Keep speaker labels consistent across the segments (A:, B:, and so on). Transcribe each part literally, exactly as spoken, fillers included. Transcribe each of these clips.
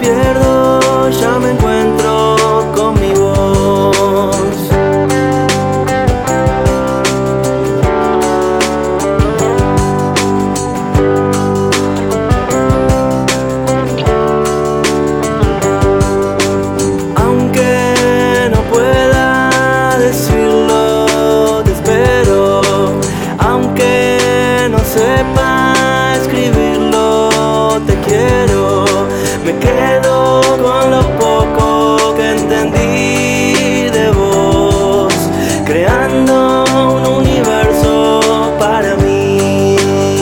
A: pierdo, ya me encuentro con mi voz. Aunque no pueda decirlo, te espero. Aunque no sepa escribirlo, te quiero. Me quedo con lo poco que entendí de vos, creando un universo para mí.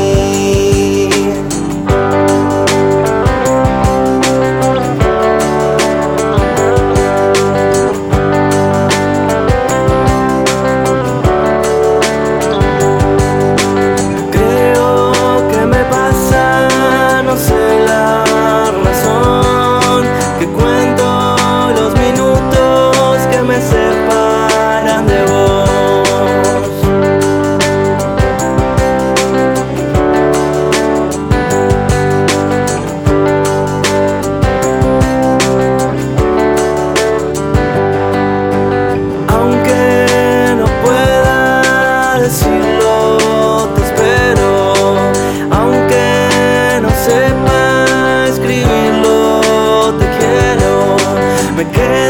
A: Creo que me pasa, no sé la razón, que cuento los minutos que me separan de vos. Aunque no pueda decirlo, te espero. Aunque no sepa escribirlo, te quiero. Me quedo